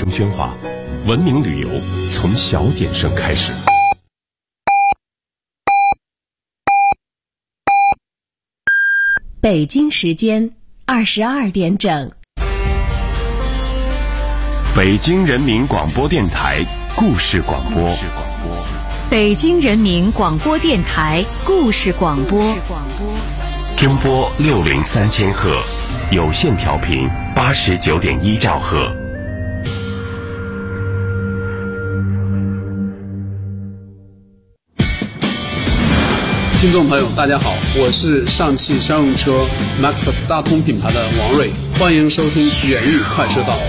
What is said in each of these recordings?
喧哗，文明旅游从小点声开始。 北京时间22点整。 北京人民广播电台故事广播。 北京人民广播电台故事广播。 中波603000赫，有线调频89.1兆赫。 听众朋友大家好，我是上汽商用车 Maxus 大通品牌的王瑞，欢迎收听远域快车道。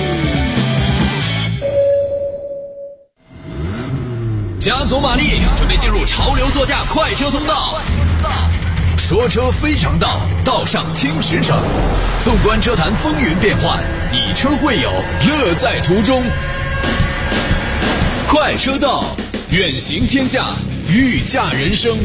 加足马力，准备进入潮流座驾快车通道。说车非常道，道上听实诚。纵观车坛风云变幻，以车会友，乐在途中。快车道，远行天下，御驾人生。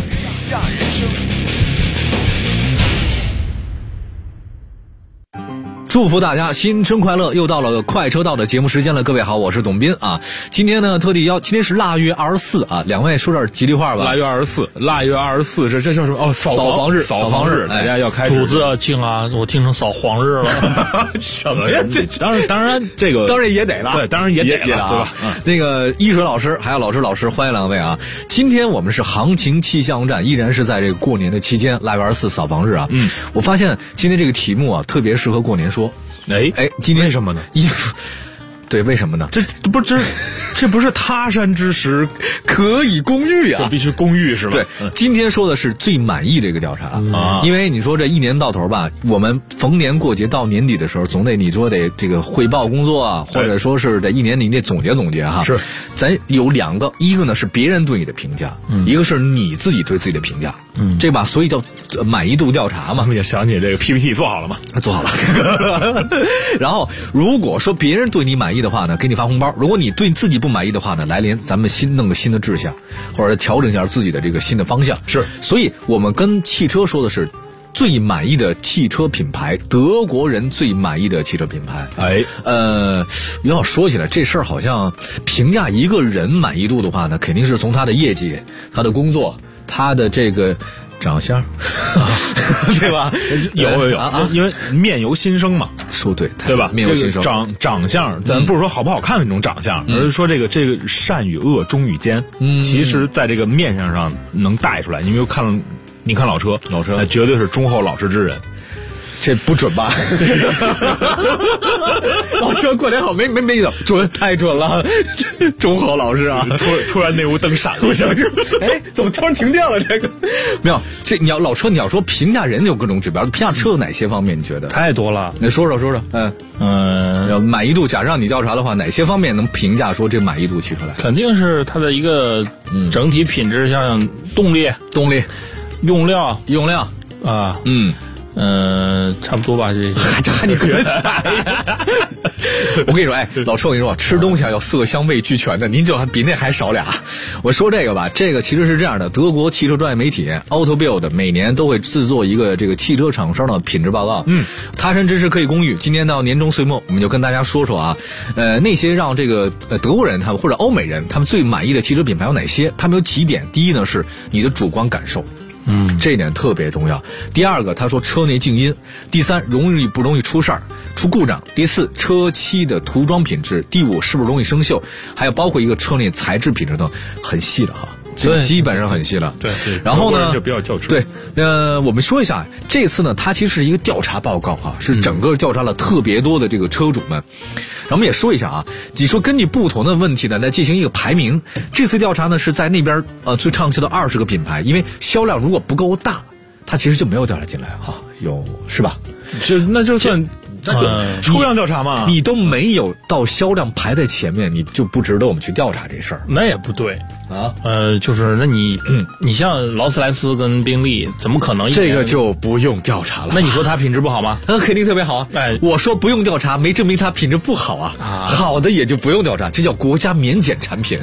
祝福大家新春快乐！又到了快车道的节目时间了，各位好，我是董斌啊。今天呢，今天是腊月24啊，两位说点吉利话吧。 腊月24，这叫什么？哦， 扫黄日， 大家要开始。 兔子要庆啊，我听成扫黄日了。 什么呀？这当然这个当然也得了， 对，当然也得了，对吧？ 那个一水老师还有老师，欢迎两位啊！今天我们是行情气象站，依然是在这个过年的期间，腊月24扫黄日啊。我发现今天这个题目啊，特别适合过年说。今天为什么呢？ 对，为什么呢？ 这不是他山之石可以攻玉啊！ 这必须攻玉是吧？ 对，今天说的是最满意的一个调查啊，因为你说这一年到头吧，我们逢年过节到年底的时候，总得你说得这个汇报工作啊，或者说是这一年你得总结哈。 是， 咱有两个，一个呢是别人对你的评价，一个是你自己对自己的评价，这吧，所以叫满意度调查嘛。 也想起这个 PPT 做好了吗？ 做好了。然后如果说别人对你满意的话呢，给你发红包；如果你对自己不满意的话呢，来年咱们弄个新的志向，或者调整一下自己的这个新的方向。 是， 所以我们跟汽车说的是最满意的汽车品牌，德国人最满意的汽车品牌。要说起来这事儿，好像评价一个人满意度的话呢，肯定是从他的业绩、他的工作、他的这个长相，对吧？ 有，因为面由心生嘛， 说对吧？ 面由心生。 长相，咱不是说好不好看的那种长相，而是说这个善与恶、忠与奸，其实在这个面上能带出来。你没有看，你看老车，绝对是忠厚老实之人。 这不准吧？老车过年好，没的准，太准了，忠厚老实啊！ 突然那屋灯闪了，我想怎么突然停电了？这个没有，这你要说评价人有各种指标，评价车有哪些方面？你觉得太多了？ 你说说。满意度，假如让你调查的话，哪些方面能评价说这满意度提出来？ 肯定是它的一个整体品质，像动力、用料啊，差不多吧，这你别猜。我跟你说，老车，我跟你说，吃东西要色香味俱全的，您就比那还少俩。我说这个吧，这个其实是这样的，德国汽车专业媒体 Autobild 每年都会制作一个这个汽车厂商的品质报告。他山之石可以攻玉。今年到年终岁末，我们就跟大家说说啊，那些让这个德国人他们或者欧美人他们最满意的汽车品牌有哪些？他们有几点，第一呢是你的主观感受。这一点特别重要。第二个，他说车内静音。第三，不容易出事儿、出故障。第四，车漆的涂装品质。第五，是不是容易生锈？还有包括一个车内材质品质等，很细的哈。这基本上很细了。 对。 然后呢， 就比较较真。 对，我们说一下，这次呢，它其实是一个调查报告啊，是整个调查了特别多的这个车主们。然后我们也说一下啊，你说根据不同的问题呢来进行一个排名。这次调查呢是在那边最畅销的20个品牌，因为销量如果不够大，它其实就没有调查进来哈，是吧？ 那就算抽样调查嘛， 你都没有到销量排在前面，你就不值得我们去调查这事儿。 那也不对。 啊？ 就是那你像劳斯莱斯跟宾利，怎么可能这个就不用调查了？ 那你说它品质不好吗？ 肯定特别好啊！我说不用调查，没证明它品质不好啊。好的也就不用调查，这叫国家免检产品。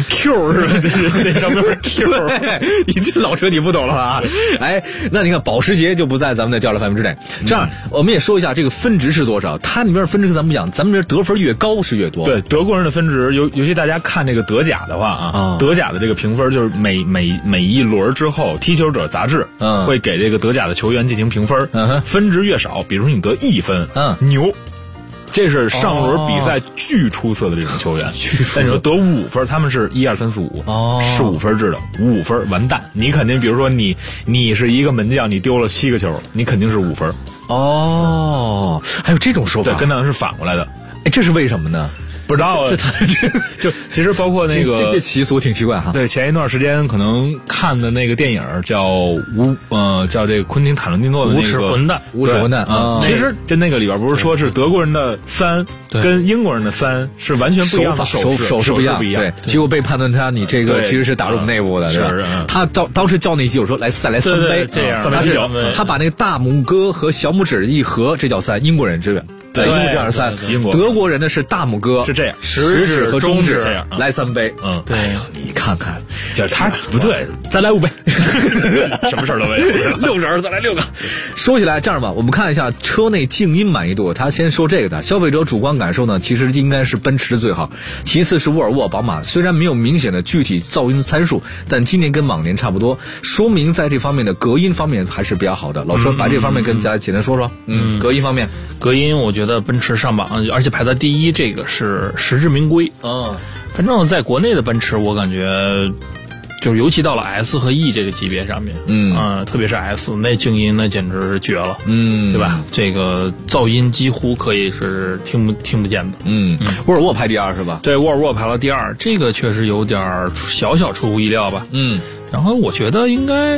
Q 是吧？这上面是 Q。 你这老车你不懂了吧？那你看保时捷就不在咱们的调查范围之内。这样我们也说一下这个分值是多少，它里面分值跟咱们不一样，咱们这得分越高是越多。 对，德国人的分值尤其大家看这个德甲的话啊，德甲的这个评分就是每一轮之后，踢球者杂志会给这个德甲的球员进行评分，分值越少，比如说你得1分，牛。这是上轮比赛巨出色的这种球员，但是说得5分，他们是1、2、3、4、5，是5分制的，5分完蛋，你肯定比如说你是一个门将，你丢了7个球，你肯定是5分。 还有这种说法， 对，跟那是反过来的。 这是为什么呢？ 不知道，就其实包括那个这习俗挺奇怪哈。 对，前一段时间可能看的那个电影叫这个昆汀塔伦蒂诺的那个无耻混蛋， 无耻混蛋啊。 其实就那个里边不是说是德国人的3跟英国人的3是完全不一样的手势不一样，对，结果被判断你这个其实是打入我们内部的，是他当时叫那几友说再来3杯， 这样他把那个大拇哥和小拇指一合，这叫3，英国人支援。对，英国这样3，英国德国人呢是大拇哥是这样， 食指和中指这样来3杯。 对， 你看看， 这他不对，再来5杯，什么事儿都没有 ，6人再来6个。说起来这样吧，我们看一下车内静音满意度，他先说这个的，消费者主观感受呢，其实应该是奔驰最好，其次是沃尔沃、宝马，虽然没有明显的具体噪音参数，但今年跟往年差不多，说明在这方面的隔音方面还是比较好的。老车把这方面跟大家简单说说。隔音方面， 隔音我觉得奔驰上榜，而且排在第1，这个是实至名归。反正在国内的奔驰，我感觉就是尤其到了 S 和 E 这个级别上面，特别是 S 那静音那简直是绝了，对吧？这个噪音几乎可以是听不见的。 沃尔沃排第2是吧？ 对，沃尔沃排了第2，这个确实有点小出乎意料吧。然后我觉得应该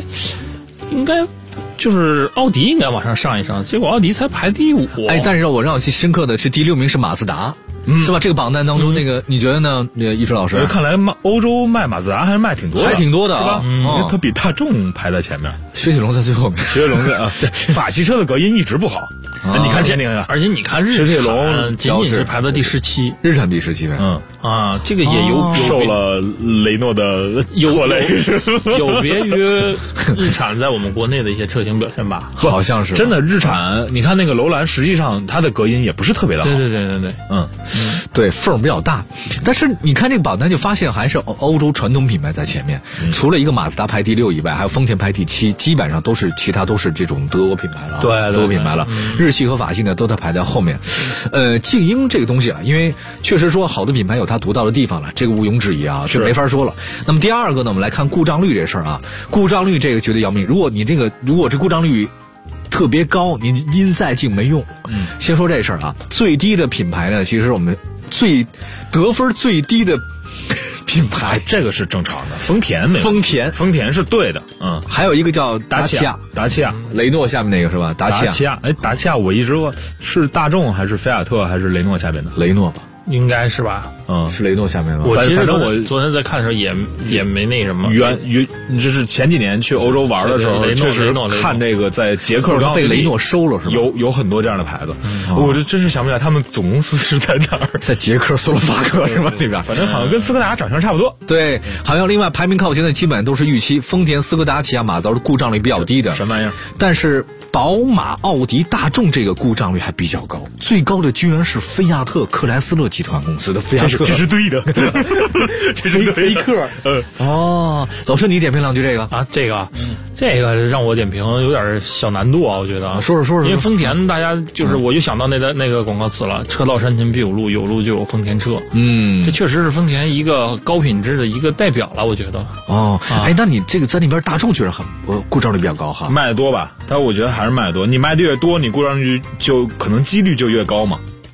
就是奥迪应该往上一上，结果奥迪才排第5。 但是让我记深刻的是第6名是马自达。是吧？这个榜单当中，那个你觉得呢？一川老师， 看来欧洲卖马自达还是卖挺多的， 还挺多的， 是吧？因为它比大众排在前面， 雪铁龙在最后面。 雪铁龙在对，法系车的隔音一直不好。你看前面， 而且你看雪铁龙仅仅是排到第17， 日产第17位。 这个也受了雷诺的拖累， 有别于日产在我们国内的一些车型表现吧？ 好像是真的。日产，你看那个楼兰，实际上它的隔音也不是特别的好。 对， 对，缝比较大。但是你看这个榜单就发现还是欧洲传统品牌在前面，除了一个马自达排第6以外，还有丰田排第7，基本上其他都是这种德国品牌了。 对， 德国品牌了。日系和法系呢都在排在后面。静音这个东西啊，因为确实说好的品牌有它独到的地方了，这个毋庸置疑啊，这没法说了。那么第2个呢，我们来看故障率这事儿啊，故障率这个绝对要命。如果这故障率特别高，你音再静没用。先说这事儿啊，最低的品牌呢，其实我们得分最低的品牌， 这个是正常的。丰田是对的。 还有一个叫达契亚，雷诺下面那个是吧？达契亚， 达契亚我一直问是大众还是菲亚特还是雷诺下面的？ 雷诺吧。 应该是吧？ 是雷诺下面吧？ 反正我昨天在看的时候也没那什么。 你这是前几年去欧洲玩的时候，确实看这个在捷克刚被雷诺收了是吧？ 有很多这样的牌子，我这真是想不起来他们总公司是在哪儿， 在捷克斯洛伐克是吧？那边反正好像跟斯柯达长相差不多。 对，好像另外排名靠前的基本都是预期，丰田、斯柯达、起亚、马自达的故障率比较低的。 什么玩意儿？ 但是宝马、奥迪、大众这个故障率还比较高，最高的居然是菲亚特克莱斯勒集团公司的菲亚特， 这是对的，这是菲克。老师你点评两句这个啊？这个让我点评有点小难度啊，我觉得。 说， 因为丰田大家就是我就想到那个广告词了，车到山前必有路，有路就有丰田车。这确实是丰田一个高品质的一个代表了，我觉得。 那你这个在那边大众确实故障率比较高哈， 卖得多吧？但我觉得还是卖得多，你卖的越多，你故障率就可能几率就越高嘛。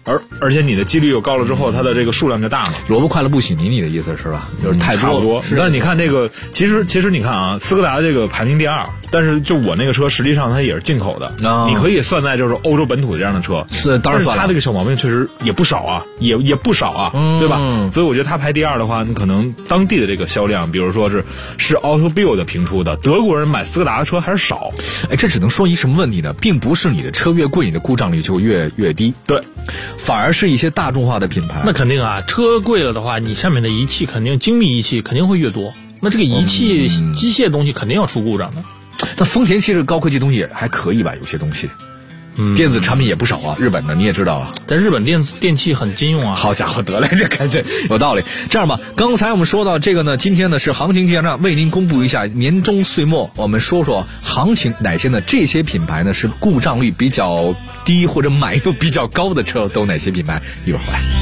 而且你的几率又高了之后，它的这个数量就大嘛。 萝卜快了不洗泥，你的意思是吧？就是太多差不多。但是你看这个，其实你看啊，斯柯达这个排名第2，但是就我那个车实际上它也是进口的，你可以算在就是欧洲本土这样的车。 是，当然算了。 它这个小毛病确实也不少啊，也不少啊，对吧？所以我觉得它排第2的话，你可能当地的这个销量，比如说是 Autobild 的评出的，德国人买斯柯达的车还是少。 哎，这只能说一什么问题呢？并不是你的车越贵，你的故障率就越低。 对。 反而是一些大众化的品牌， 那肯定啊，车贵了的话，你上面的仪器肯定精密仪器肯定会越多，那这个仪器机械东西肯定要出故障的。 但丰田其实高科技东西也还可以吧，有些东西，电子产品也不少啊，日本的你也知道啊。 但日本电器很禁用啊。 好家伙，得嘞，这感觉有道理。这样吧，刚才我们说到这个呢，今天呢是行情气象站为您公布一下年终岁末，我们说说行情哪些呢？这些品牌呢是故障率比较低或者满意度比较高的车都哪些品牌？一会儿回来。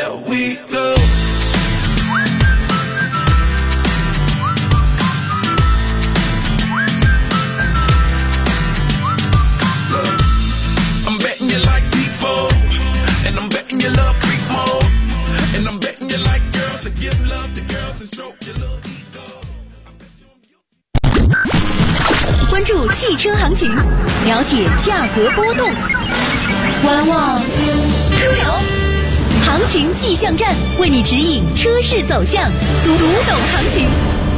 关注汽车行情，了解价格波动，观望出手，行情气象站为你指引车市走向，读懂行情。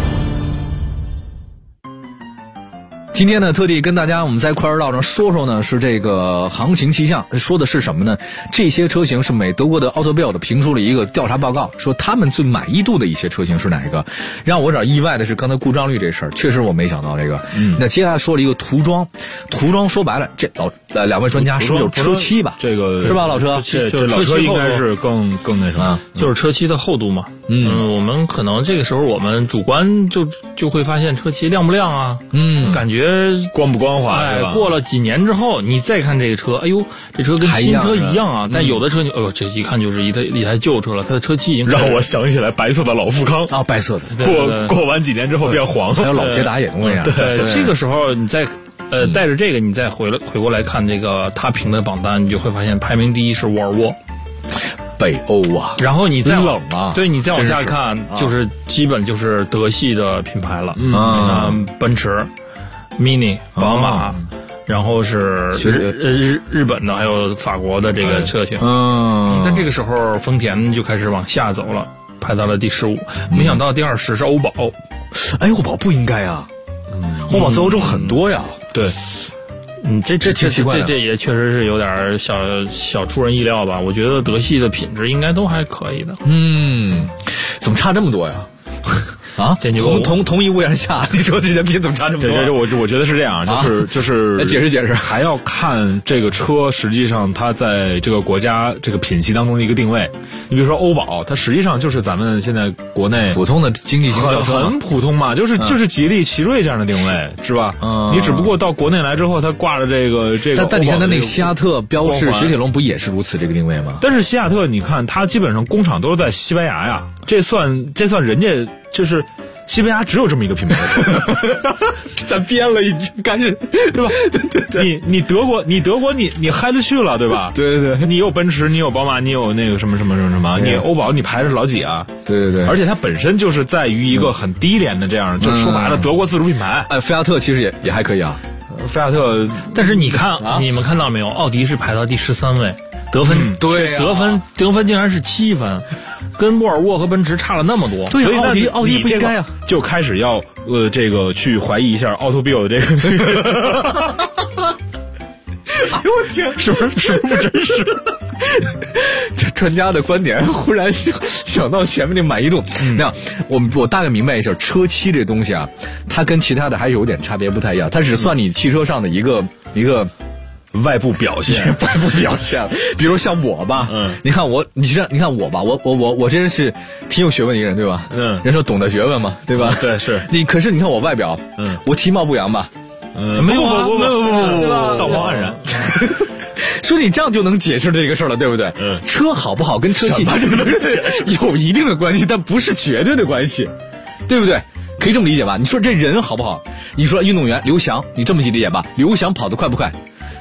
今天呢，特地跟大家我们在快车道上说说呢，是这个行情气象，说的是什么呢？这些车型是德国的 Autobild 评出了一个调查报告，说他们最满意度的一些车型是哪一个？让我有点意外的是，刚才故障率这事儿，确实我没想到这个。那接下来说了一个涂装说白了，这两位专家是不是有车漆吧？ 这个是吧，老车？ 这老车应该是更那什么， 就是车漆的厚度嘛。我们可能这个时候我们主观就会发现车漆亮不亮啊，感觉光不光滑。 过了几年之后，你再看这个车，哎呦，这车跟新车一样啊。但有的车这一看就是一台旧车了，它的车漆已经让我想起来白色的老富康啊，白色的， 过完几年之后变黄， 还有老捷达也东西啊。 对，这个时候你再带着这个，你再回过来看这个他评的榜单，你就会发现排名第1是沃尔沃。 北欧啊， 然后你再冷啊， 对，你再往下看，就是基本就是德系的品牌了，奔驰、Mini、宝马，然后是日本的，还有法国的这个车型。但这个时候丰田就开始往下走了，排到了第15。没想到第20是欧宝。 哎，欧宝不应该啊，欧宝在欧洲很多呀。 对。这挺奇怪的， 这也确实是有点小出人意料吧。我觉得德系的品质应该都还可以的。 怎么差这么多呀？啊，同一屋檐下，你说这人品怎么差这么多？ 我觉得是这样，就是来解释， 还要看这个车实际上它在这个国家这个品系当中的一个定位。你比如说欧宝，它实际上就是咱们现在国内普通的经济型轿车， 很普通嘛，就是吉利、奇瑞这样的定位，是吧？你只不过到国内来之后，它挂着这个。 但你看它那个西亚特、标致、雪铁龙不也是如此这个定位吗？ 但是西亚特，你看它基本上工厂都是在西班牙呀，这算人家就是西班牙只有这么一个品牌， 咱编了已经干是， 对吧？对，你德国你嗨得去了，对吧？ 对， 你有奔驰，你有宝马，你有那个什么，你欧宝你排的是老几啊？ 对， 而且它本身就是在于一个很低廉的这样，就说白了，德国自主品牌。 菲亚特其实也还可以啊， 菲亚特， 但是你看，你们看到没有？奥迪是排到第13位。得分对、 得分竟然是7分，跟沃尔沃和奔驰差了那么多。 对， 所以奥迪不应该啊， 就开始要这个去怀疑一下 Autobild 这个。 哎呦我天， 是不是不真实？ 这专家的观点忽然想到前面那满意度。那我大概明白一下，车漆这东西啊，它跟其他的还有点差别不太一样，它只算你汽车上的一个。 外部表现， 比如像我吧，你看我吧，我真是挺有学问的一个人，对吧？人说懂得学问嘛，对吧？ 对，是可是你看我外表，我其貌不扬吧？ 没有啊，不，道貌岸然。 说你这样就能解释这个事儿了，对不对？车好不好跟车漆这个东西有一定的关系，但不是绝对的关系，对不对？可以这么理解吧？你说这人好不好？你说运动员刘翔，你这么理解吧？刘翔跑得快不快？对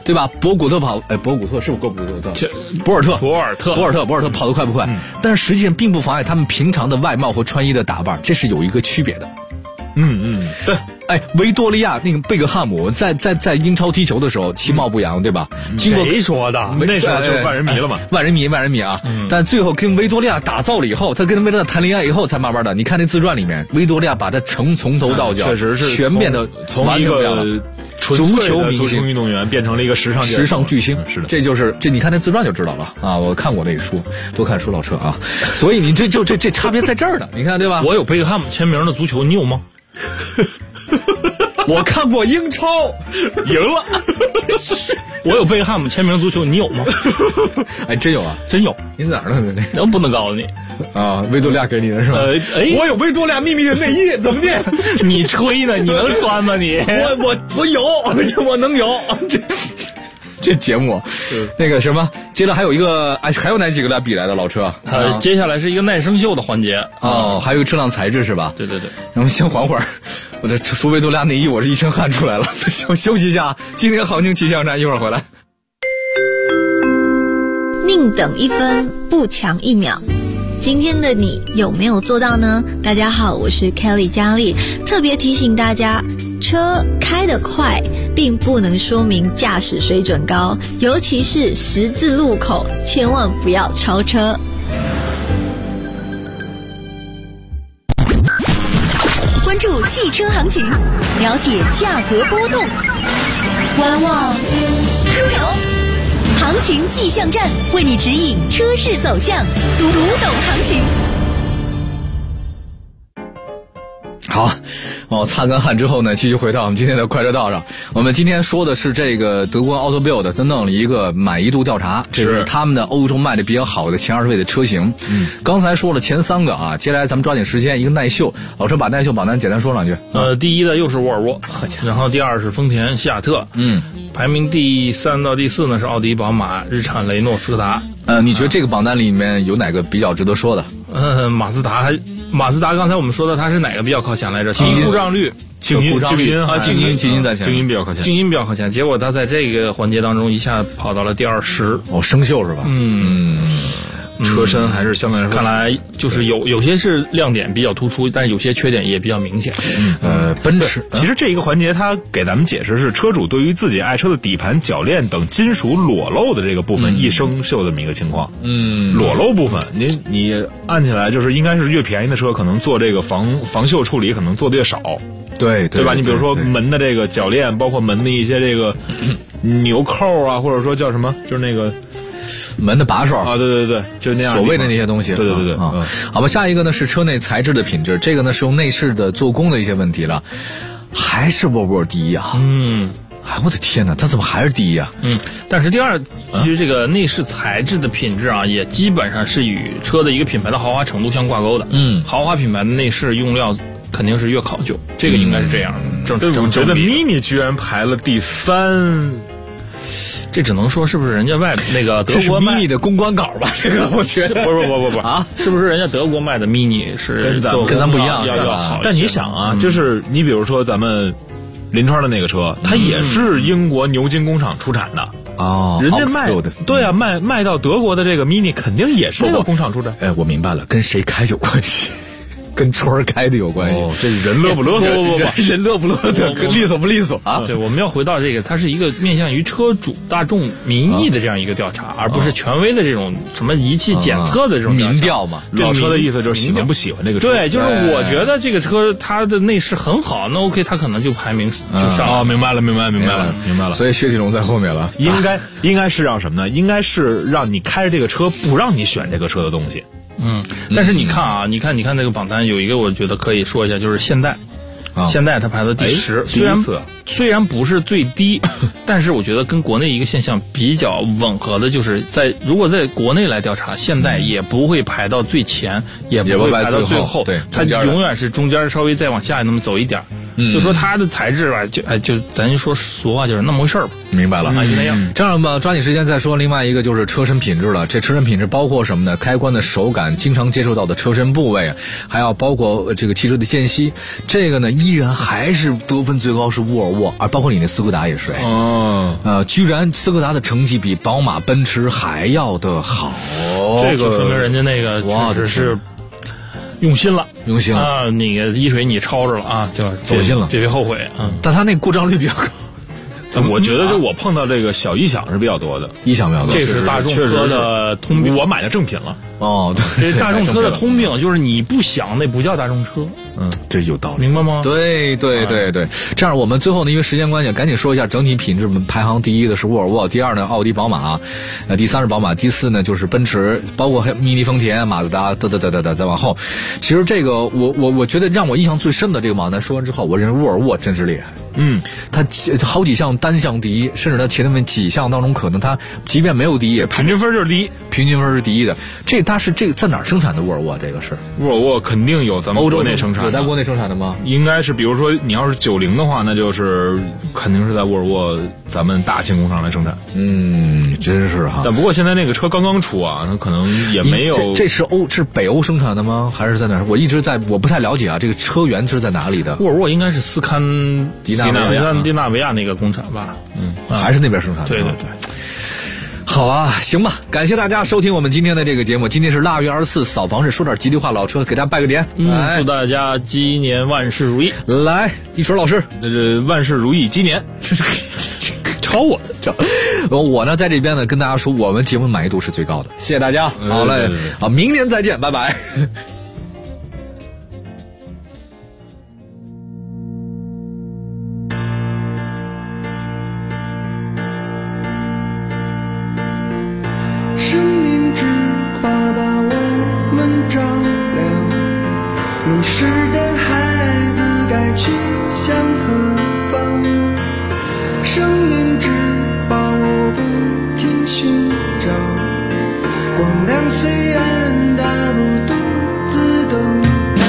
对吧？博古特是不是博古特？博尔特跑得快不快？但是实际上并不妨碍他们平常的外貌和穿衣的打扮，这是有一个区别的。对。维多利亚那个贝克汉姆在英超踢球的时候其貌不扬，对吧？ 谁说的？那时候就是万人迷了嘛， 万人迷啊！但最后跟维多利亚打造了以后，他跟维多利亚谈恋爱以后，才慢慢的，你看那自传里面，维多利亚把他从头到脚， 确实是全面的从一个足球明星运动员变成了一个时尚巨星。 是的， 这你看那自传就知道了啊！我看过那个书，多看书老车啊！所以你这差别在这儿呢，你看对吧？ 我有贝克汉姆签名的足球，你有吗？ 我看过英超， 赢了。我有贝克汉姆签名足球，你有吗？ 真有啊， 真有。 你哪儿呢？ 那不能告诉你啊，维多利亚给你的是吧？我有维多利亚秘密的内衣，怎么的？ 你吹呢？你能穿吗？你我有，我能有。这节目，那个什么，接着还有一个，还有哪几个来比来的老车？ 接下来是一个耐生锈的环节还有一个车辆材质是吧？ 对。 然后先缓会儿，我这说维多利亚内衣，我是一身汗出来了，休息一下。今天行情气象站，一会儿回来。 宁等一分，不抢一秒。今天的你有没有做到呢？大家好，我是 Kelly 佳丽，特别提醒大家，车开得快并不能说明驾驶水准高，尤其是十字路口，千万不要超车。 关注汽车行情，了解价格波动，观望出手。行情气象站为你指引车市走向，读懂行情。 好，擦干汗之后呢，继续回到我们今天的快车道上。我们今天说的是这个德国 Autobild 他弄了一个满意度调查，这是他们的欧洲卖的比较好的前20位的车型。刚才说了前3个啊，接下来咱们抓紧时间，一个耐秀，老车把耐秀榜单简单说两句。 第一的又是沃尔沃，然后第2是丰田西雅特，排名第3到第4呢是奥迪、宝马、日产、雷诺、斯柯达。 你觉得这个榜单里面有哪个比较值得说的？ 马自达刚才我们说的它是哪个比较靠前来着？低故障率、 静音在前， 静音比较靠前， 静音比较靠前。结果它在这个环节当中一下跑到了第20。 生锈是吧？ 车身还是相对来说， 看来就是有些是亮点比较突出，但是有些缺点也比较明显。 奔驰其实这一个环节，它给咱们解释是车主对于自己爱车的底盘、铰链等金属裸露的这个部分易生锈这么一个情况。裸露部分，你按起来就是应该是越便宜的车，可能做这个防锈处理可能做的越少。 对吧？你比如说门的这个铰链，包括门的一些这个纽扣啊，或者说叫什么，就是那个。 门的把手啊，对，就那样所谓的那些东西。 对好吧，下一个呢是车内材质的品质，这个呢是用内饰的做工的一些问题了，还是沃尔沃第一啊？我的天哪，它怎么还是第一啊？ 但是第2，其实这个内饰材质的品质啊，也基本上是与车的一个品牌的豪华程度相挂钩的。豪华品牌的内饰用料肯定是越考究，这个应该是这样的。 我觉得 Mini 居然排了第3。 这只能说是不是人家那个德国卖 Mini 的公关稿吧？这个我觉得不啊，是不是人家德国卖的 Mini 是跟咱不一样要好？ 但你想啊，就是你比如说咱们临川的那个车，它也是英国牛津工厂出产的人家卖对啊，卖到德国的这个 Mini 肯定也是这个工厂出产。 我明白了，跟谁开有关系。跟川儿开的有关系。 这人乐不乐？ 不，人乐不乐的，利索不利索啊？ 对，我们要回到这个，它是一个面向于车主大众民意的这样一个调查，而不是权威的这种什么仪器检测的这种民调嘛。 老车的意思就是喜欢不喜欢这个车。 对，就是我觉得这个车它的内饰很好，那 OK， 它可能就排名就上。 明白了。 所以薛体龙在后面了。 应该是让什么呢？应该是让你开着这个车，不让你选这个车的东西。 但是你看啊，你看这个榜单有一个我觉得可以说一下，就是现代，现代它排到第10，虽然不是最低，但是我觉得跟国内一个现象比较吻合的，就是如果在国内来调查，现代也不会排到最前，也不会排到最后， 对， 它永远是中间稍微再往下那么走一点。 就说它的材质吧，就咱说俗话就是那么回事儿吧。 明白了， 就那样。 这样吧，抓紧时间再说另外一个就是车身品质了。这车身品质包括什么呢？开关的手感，经常接触到的车身部位，还要包括这个汽车的间隙。这个呢，依然还是得分最高是沃尔沃，而包括你那斯柯达也是。居然斯柯达的成绩比宝马、奔驰还要的好。 这个说明人家那个哇，这是用心了啊！那个一水你抄着了啊，就走心了， 别后悔啊！ 但他那故障率比较高。 我觉得就我碰到这个小异响是比较多的， 异响比较多。 这是大众车的通病， 我买的正品了。 这大众车的通病就是你不响，那不叫大众车。 这有道理， 明白吗？ 对。这样我们最后呢，因为时间关系，赶紧说一下整体品质排行第一的是沃尔沃，第二呢奥迪、宝马，第三是宝马，第四呢就是奔驰，包括还有米尼、丰田、马自达，再往后。其实这个我觉得让我印象最深的这个马自达说完之后，我认为沃尔沃真是厉害。它好几项单项第一，甚至它前面几项当中，可能它即便没有第一， 平均分就是第一， 平均分是第一的。它是这个在哪儿生产的？沃尔沃这个是沃尔沃肯定有咱们国内生产的， 有在国内生产的吗？ 应该是，比如说你要是90的话，那就是肯定是在沃尔沃咱们大庆工厂来生产。 真是哈。 但不过现在那个车刚刚出啊，那可能也没有。 这是北欧生产的吗？还是在哪儿？我不太了解啊。这个车源是在哪里的？ 沃尔沃应该是斯堪的纳维亚那个工厂吧？ 还是那边生产的。 对。 好啊，行吧，感谢大家收听我们今天的这个节目。今天是腊月24，扫房是说点吉利话，老车给大家拜个年。 祝大家鸡年万事如意。 来，一水老师， 万事如意，鸡年。 抄我的， 我呢在这边呢跟大家说，我们节目满意度是最高的，谢谢大家。好嘞，好，明年再见，拜拜。 生命之花把我们照亮，迷失的孩子该去向何方？生命之花我不停寻找，光亮虽暗大不独自等待。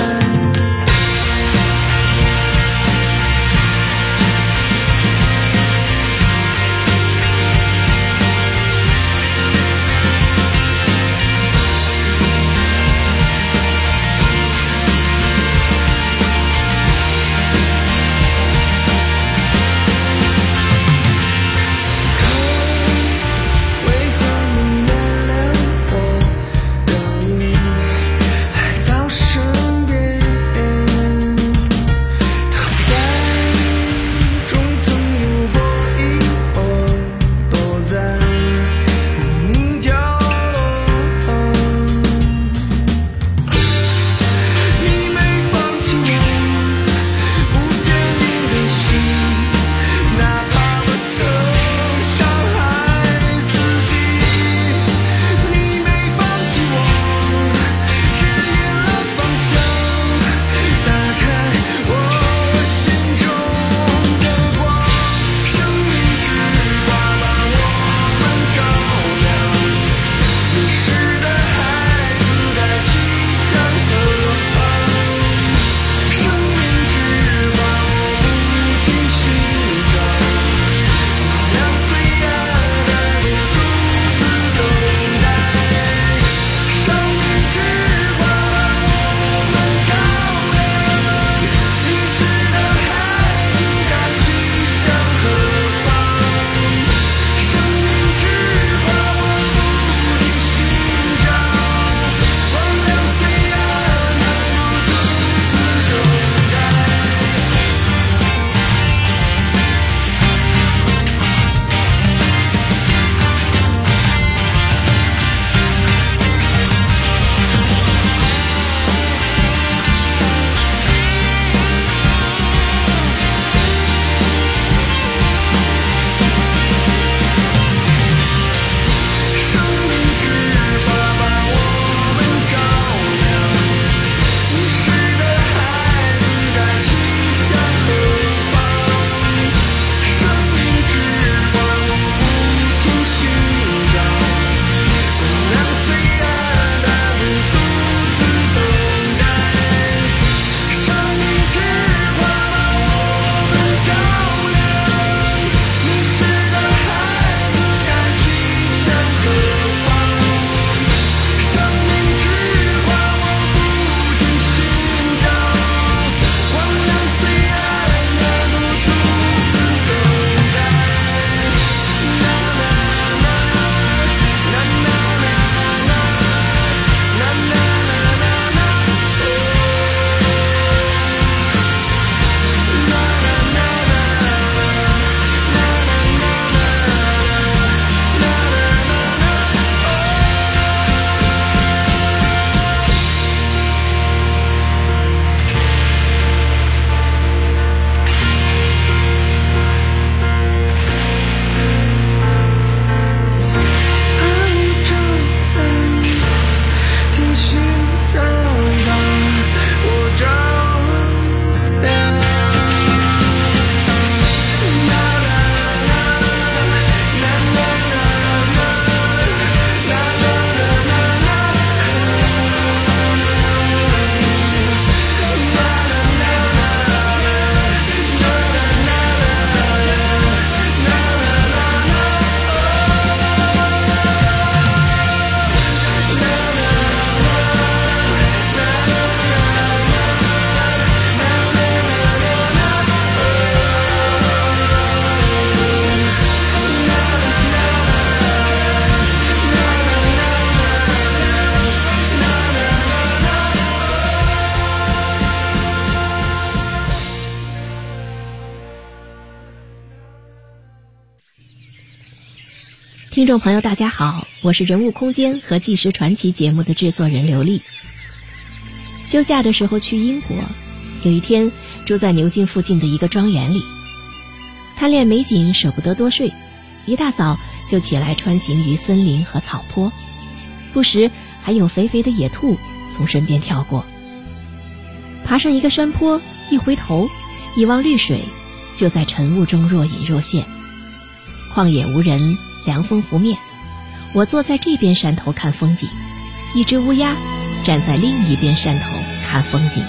听众朋友大家好，我是人物空间和纪实传奇节目的制作人刘丽。休假的时候去英国，有一天住在牛津附近的一个庄园里，贪恋美景舍不得多睡，一大早就起来穿行于森林和草坡，不时还有肥肥的野兔从身边跳过。爬上一个山坡，一回头一望绿水，就在晨雾中若隐若现。旷野无人，凉风拂面，我坐在这边山头看风景，一只乌鸦站在另一边山头看风景。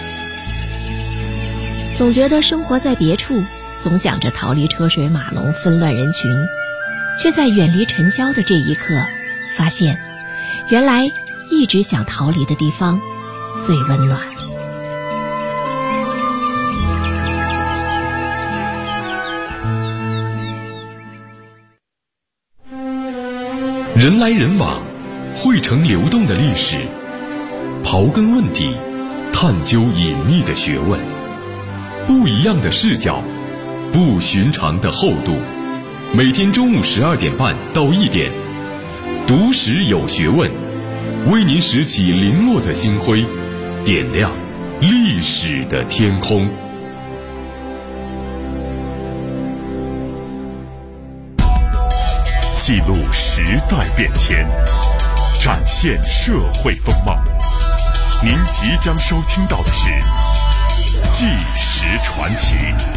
总觉得生活在别处，总想着逃离车水马龙纷乱人群，却在远离尘嚣的这一刻发现，原来一直想逃离的地方最温暖。 人来人往，汇成流动的历史，刨根问底，探究隐秘的学问，不一样的视角，不寻常的厚度。每天中午12点半到1点，读史有学问，为您拾起零落的星辉，点亮历史的天空。记录时代变迁，展现社会风貌。您即将收听到的是《纪实传奇》。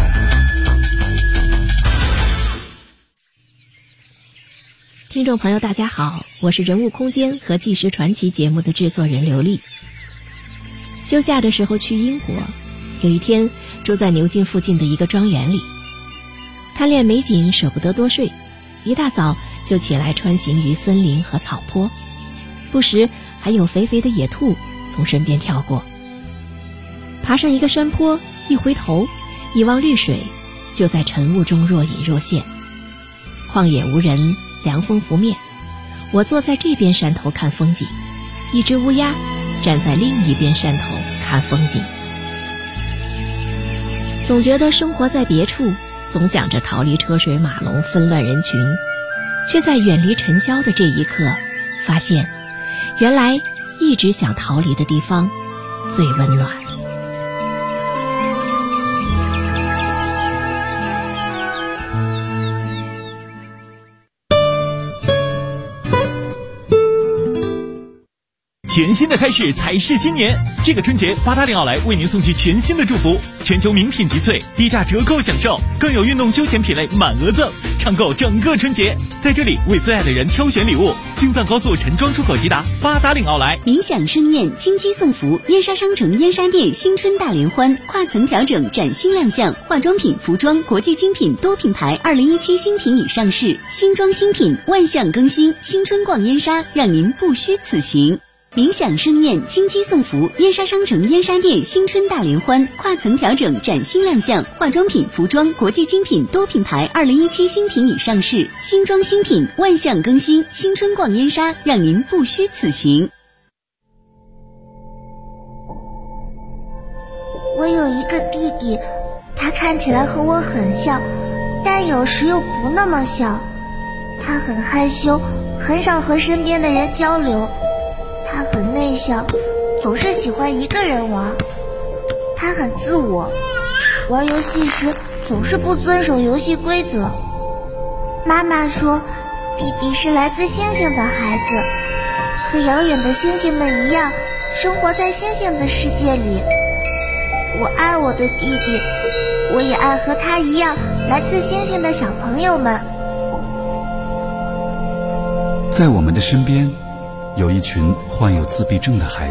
听众朋友大家好，我是人物空间和纪实传奇节目的制作人刘丽。休假的时候去英国，有一天住在牛津附近的一个庄园里，贪恋美景舍不得多睡，一大早就起来穿行于森林和草坡，不时还有肥肥的野兔从身边跳过。爬上一个山坡，一回头一望绿水，就在晨雾中若隐若现。旷野无人，凉风拂面，我坐在这边山头看风景，一只乌鸦站在另一边山头看风景。总觉得生活在别处，总想着逃离车水马龙纷乱人群，却在远离尘嚣的这一刻发现，原来一直想逃离的地方最温暖。 全新的开始才是新年，这个春节880奥莱为您送去全新的祝福，全球名品集萃，低价折扣享受，更有运动休闲品类满额赠，畅购整个春节。在这里为最爱的人挑选礼物，京藏高速陈庄出口即达880奥莱。 冥想盛宴，金鸡送福，燕莎商城燕莎店新春大联欢，跨层调整崭新亮相，化妆品、服装、国际精品多品牌2017新品已上市，新装新品万象更新，新春逛燕莎，让您不虚此行。冥想盛宴，金鸡送福，燕莎商城燕莎店新春大联欢，跨层调整崭新亮相，化妆品、服装、国际精品多品牌2017新品已上市，新装新品万象更新，新春逛燕莎，让您不虚此行。 我有一个弟弟，他看起来和我很像，但有时又不那么像。他很害羞，很少和身边的人交流。他很内向，总是喜欢一个人玩。他很自我，玩游戏时总是不遵守游戏规则。妈妈说，弟弟是来自星星的孩子，和遥远的星星们一样，生活在星星的世界里。我爱我的弟弟，我也爱和他一样来自星星的小朋友们。 在我们的身边，有一群患有自闭症的孩